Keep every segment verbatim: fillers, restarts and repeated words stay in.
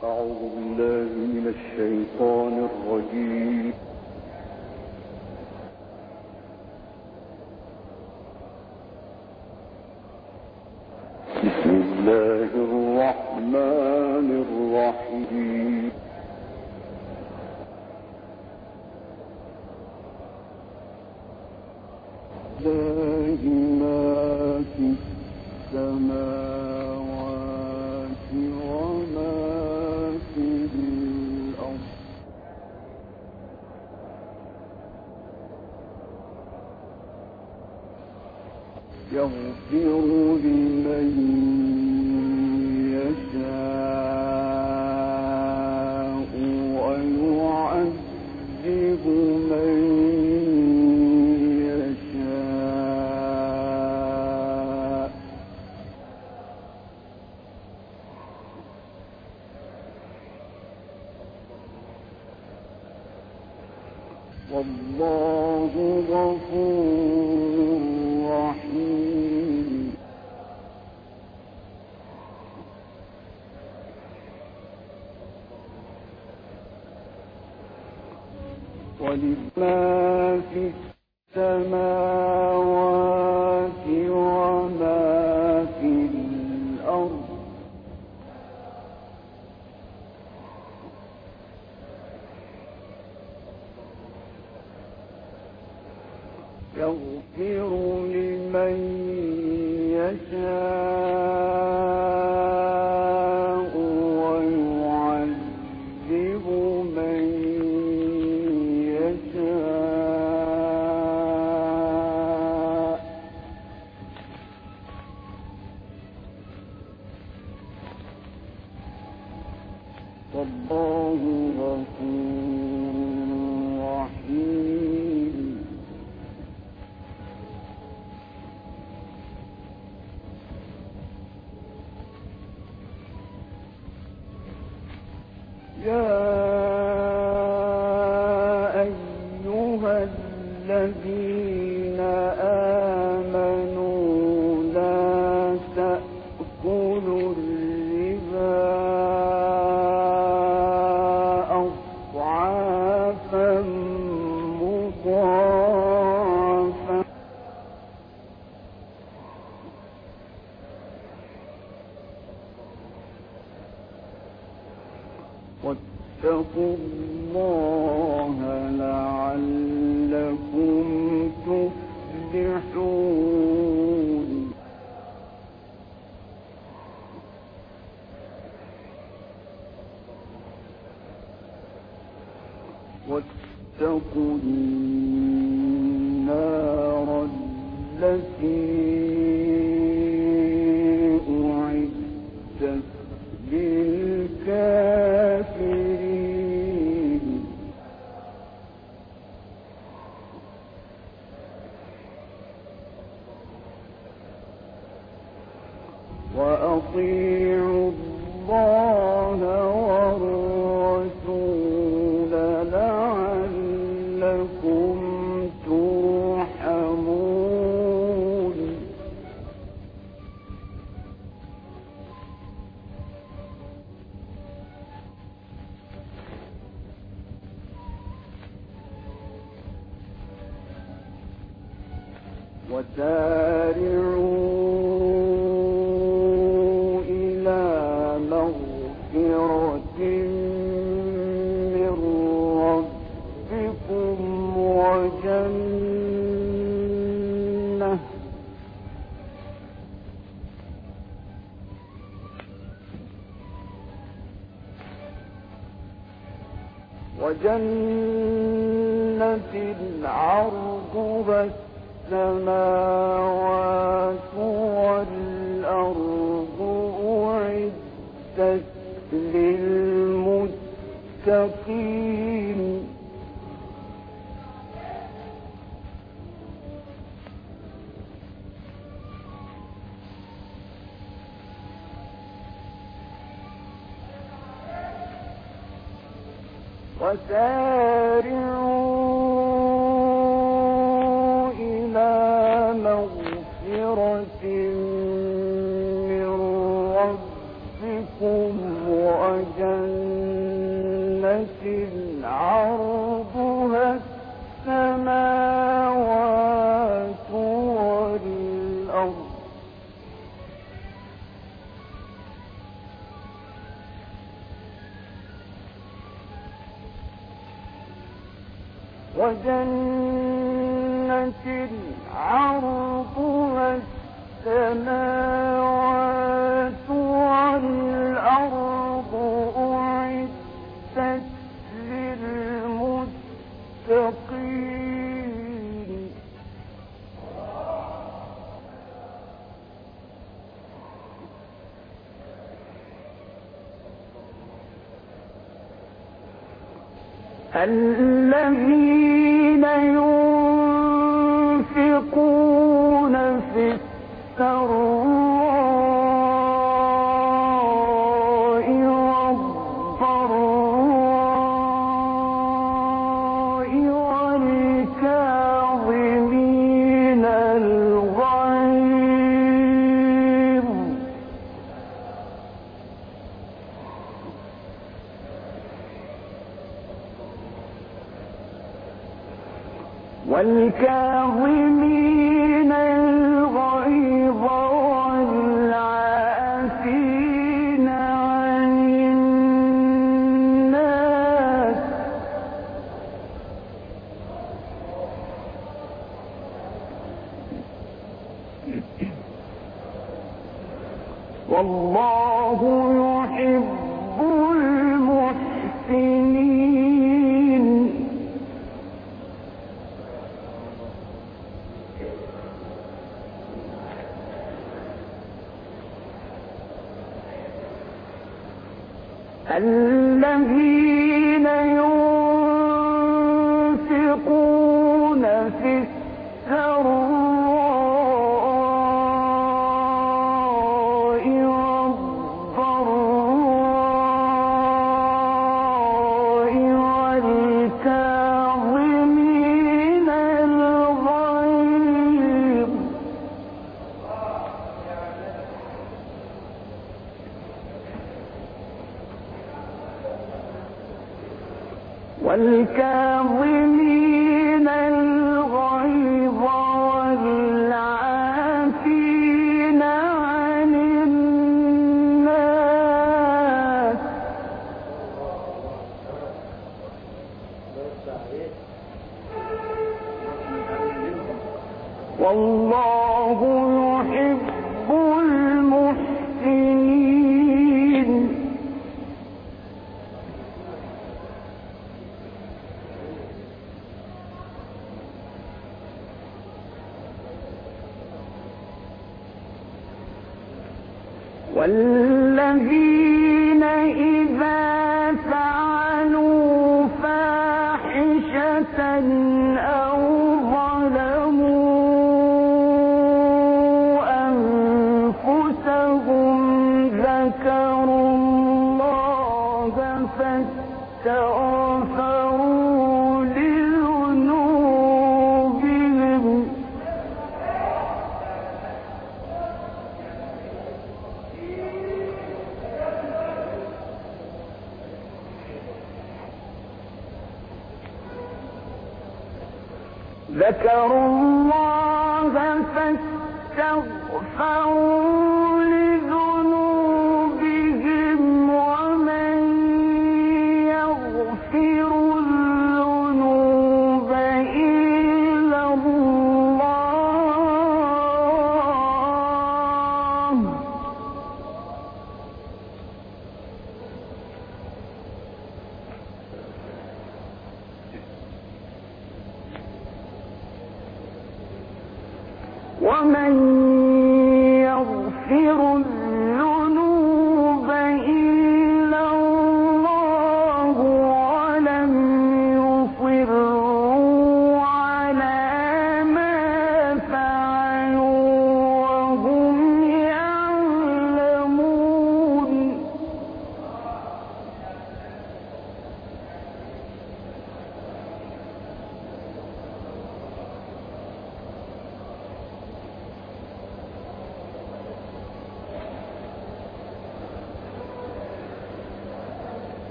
أعوذ بالله من الشيطان الرجيم. بسم الله الرحمن الرحيم. لله ما في السماوات وما في الأرض يغفر لمن يشاء ويعذب من يشاء والله غفور رحيم. ولما في السماوات وما في الأرض يغفر لمن يشاء ويعذب من يشاء والله غفور رحيم. يا أيها الذين آمنوا لا تأكلوا الربا أضعافا مضاعفة واتقوا الله لعلكم تفلحون. واتقوا النار التي أعدت للكافرين. وأطيعوا الله والرسول لعلكم ترحمون. وسارعوا إلى مغفرة من ربكم وجنة وجنة عرضها السماوات والأرض أعدت للمتقين. وسارعوا إلى مغفرة من ربكم وجنة وجنة عرضها السماوات والأرض أعدت للمتقين الذين ينفقون في السراء والضراء والكاظمين الغيظ والكاظمين الغيظ والعافين عن الناس والله يحب المحسنين الذين ينفقون في السراء والضراء والكاظمين الغيظ والكاظمين الغيظ والعافين عن الناس والله يحب المحسنين والذين إذا فعلوا فاحشة أو ظلموا أنفسهم ذكروا الله فاستغفروا لذنوبهم ذكروا الله فاستغفروا لذنوبهم ومن يغفر الذنوب إلا الله ومن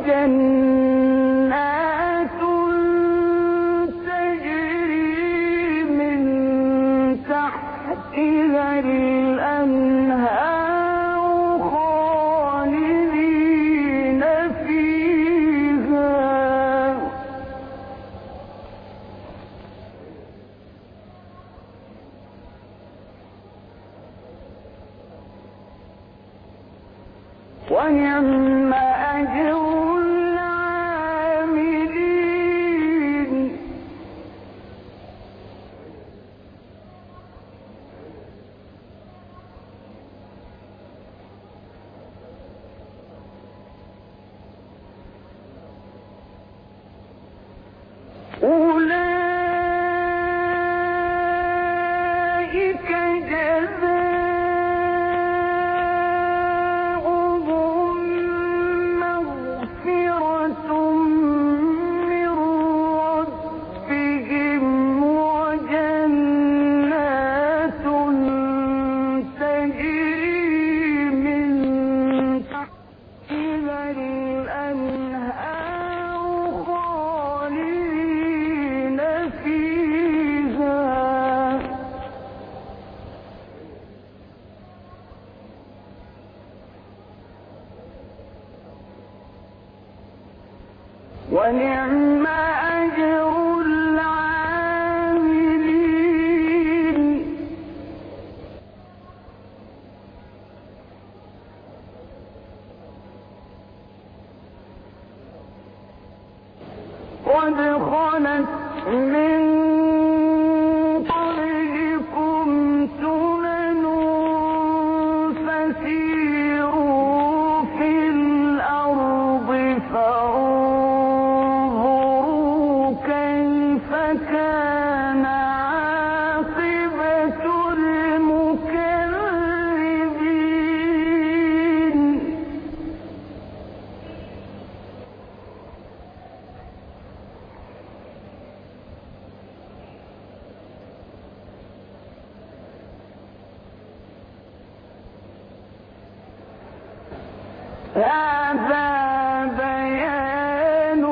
وجنات تجري من تحتها الأنهار خالدين فيها ونعم أجر العاملين أولئك جزاؤهم مغفرة من ربهم وجنات تجري من تحتها الأنهار خالدين فيها ونعم أجر العاملين قد خلت من قبلكم سنن فسيروا في الأرض فانظروا كيف كان عاقبة المكذبين هذا بيان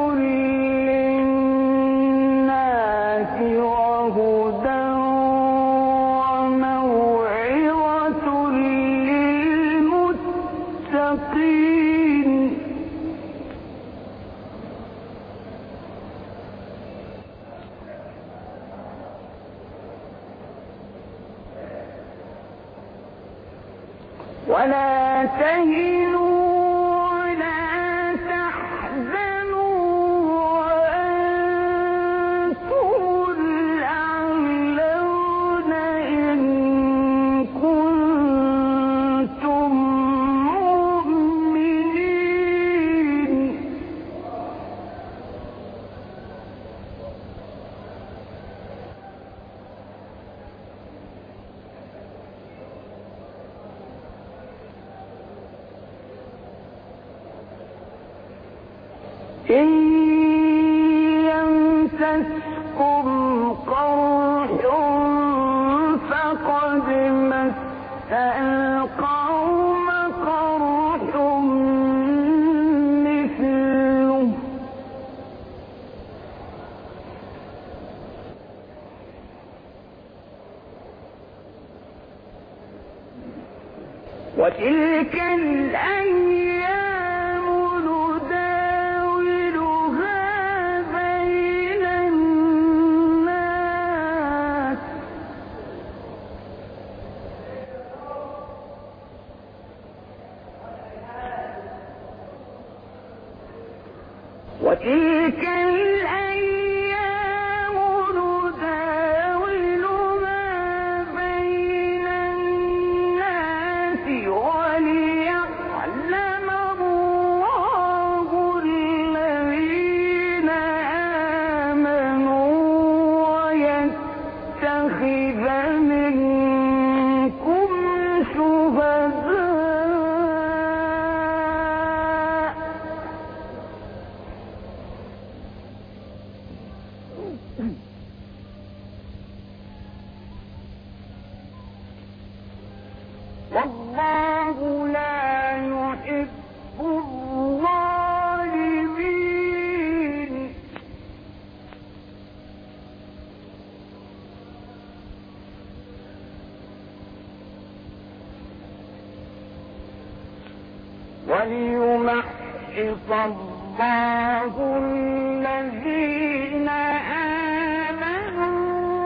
للناس وهدى وموعظة للمتقين ولا تهنوا ولا تحزنوا وأنتم الأعلون إن كنتم مؤمنين إن يمسسكم قرح فقد مس القوم قرح مثله وتلك الأيام نداولها بين الناس وتلك الأيام نداولها بين الناس وليعلم الله الذين آمنوا ويتخذ منكم شهداء والله لا يحب الظالمين وليمحص الله الذين آمنوا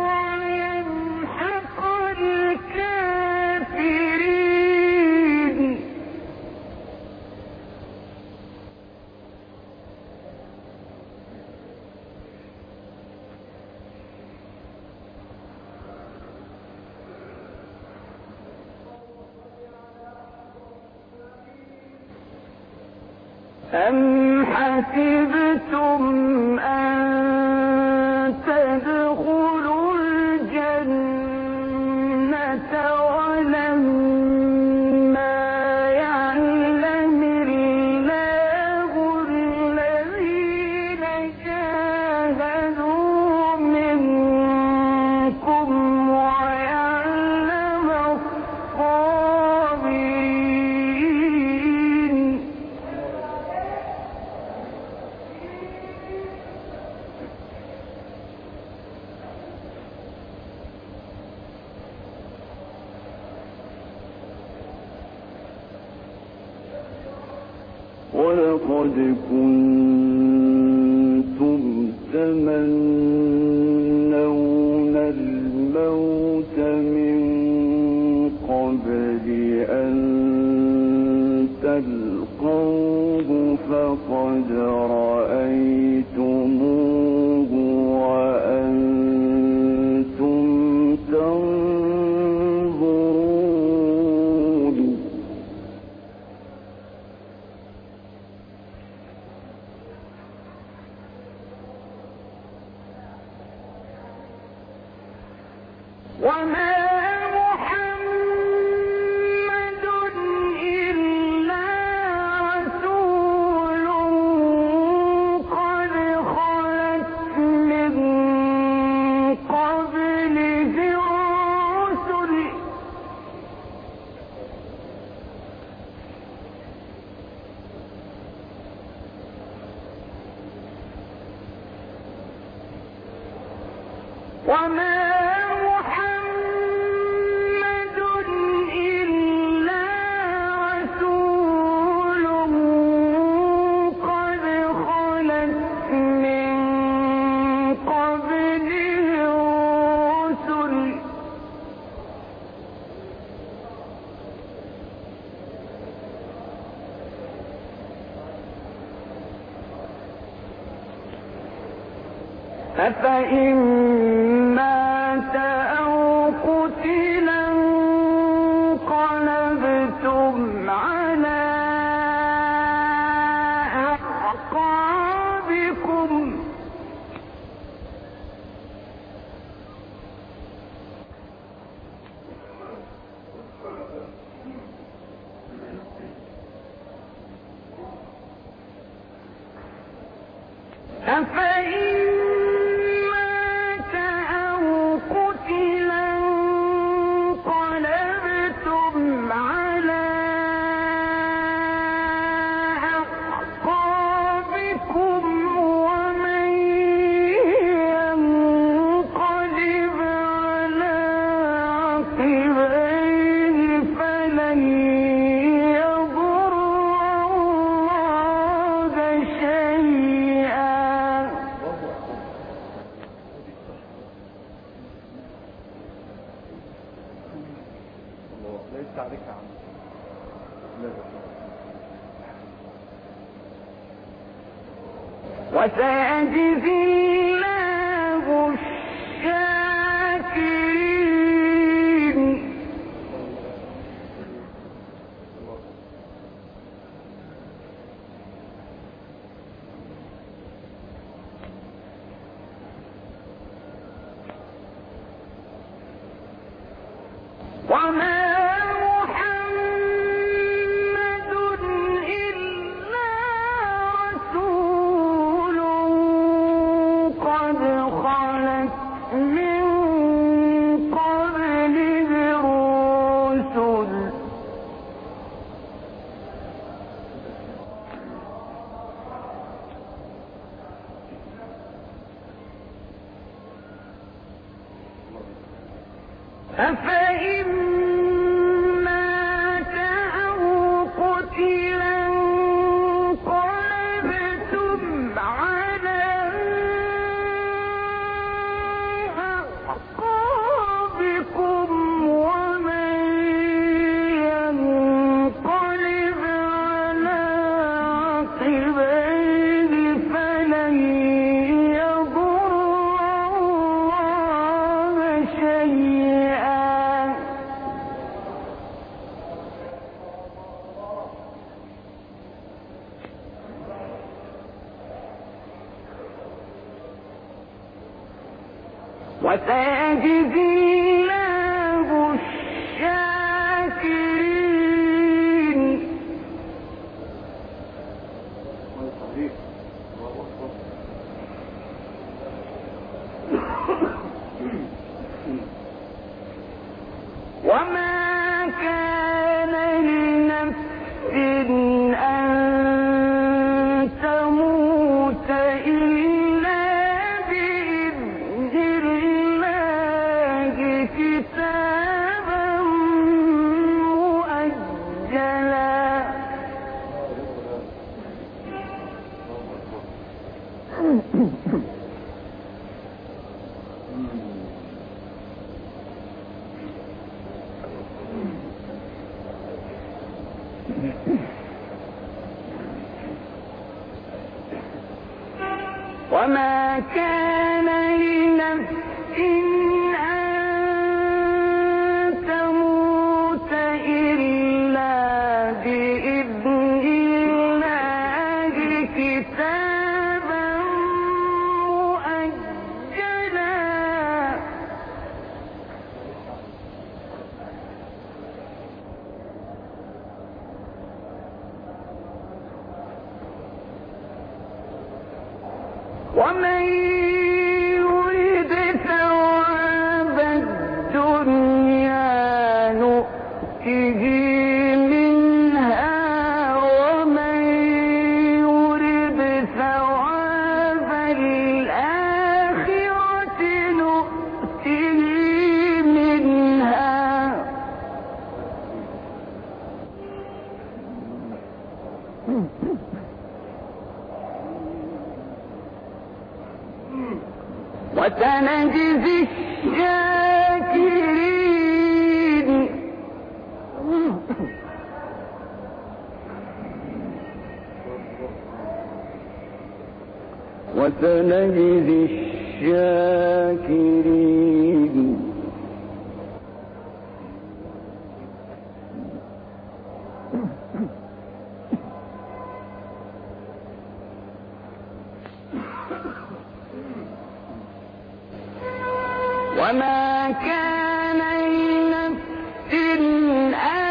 ويمحق الكافرين. أم حسبتم أن تدخلوا الجنة ولما يعلم الله الذين جاهدوا منكم ويعلم الصابرين. ولقد كنتم تمنون الموت من قبل أن تلقوه فقد رأيتموه وأنتم تنظرون. وما محمد إلا رسول قد خلت من قبله الرسل وما أفإن مات أو قتلا انقلبتم على أعقابكم أفإن وسيجزي الله الشاكرين. وما أفإن مات أو قتلا وسيجزي الله الشاكرين. وما كان لنفس أن تموت إلا بإذن الله كتابا مؤجلا. وما كان لنفس أن تموت إلا بإذن الله كتابا مؤجلا. ومن يرد ثواب الدنيا نؤته منها ومن يرد ثواب الآخرة نؤته منها. وسنجزي الشاكرين. وسنجزي الشاكرين. وما كان لنفس أن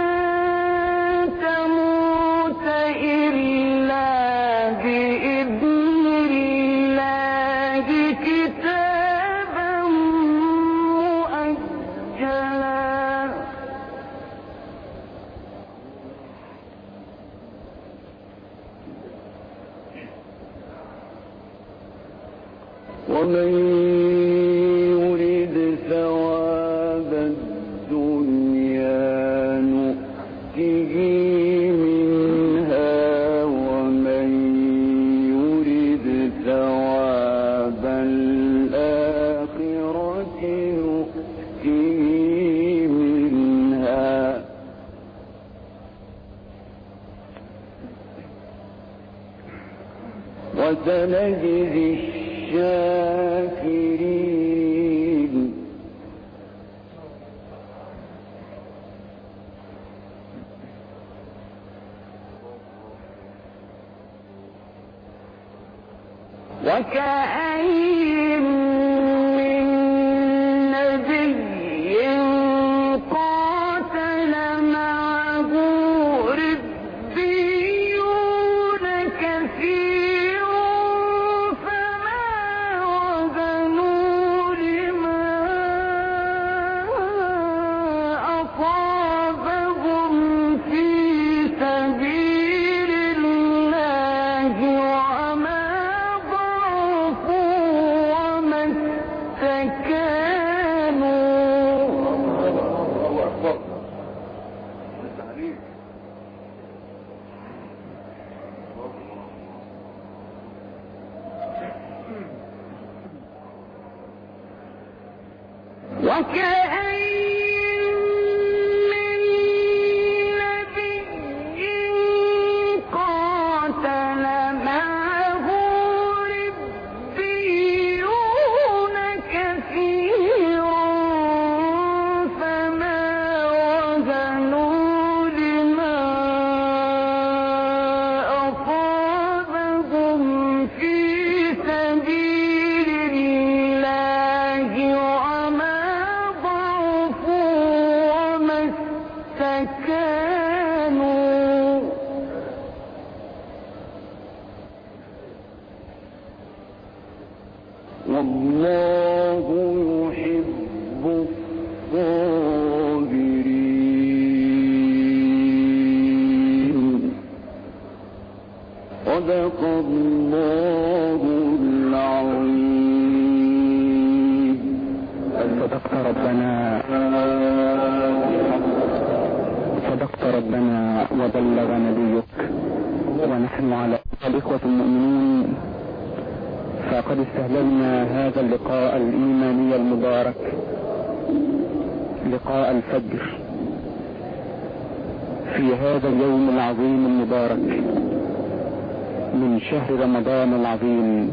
تموت إلا بإذن الله كتابا مؤجلا. ومن يرد ثواب الدنيا نؤته منها ومن يرد ثواب الآخرة نؤته منها. وسنجزي الشاكرين. وكأين من نبي قاتل معه ربيون كثير فما وهنوا لما أصابهم في سبيل الله وما وكأين من نبي قاتل معه ربيون كثير فما وهنوا لما أصابهم في سبيل الله استكانوا والله يحب الصابرين. صدق الله العظيم. صدقت ربنا صدقت ربنا وبلغ نبيك، ونحن على الإخوة المؤمنين فقد استهللنا هذا اللقاء الإيماني المبارك، لقاء الفجر في هذا اليوم العظيم المبارك من شهر رمضان العظيم.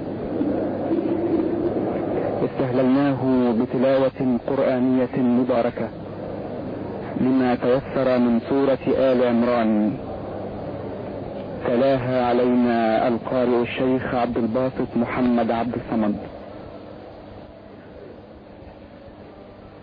استهللناه بتلاوة قرآنية مباركة لما تيسر من سورة آل عمران، تلاها علينا القارئ الشيخ عبد الباسط محمد عبد الصمد.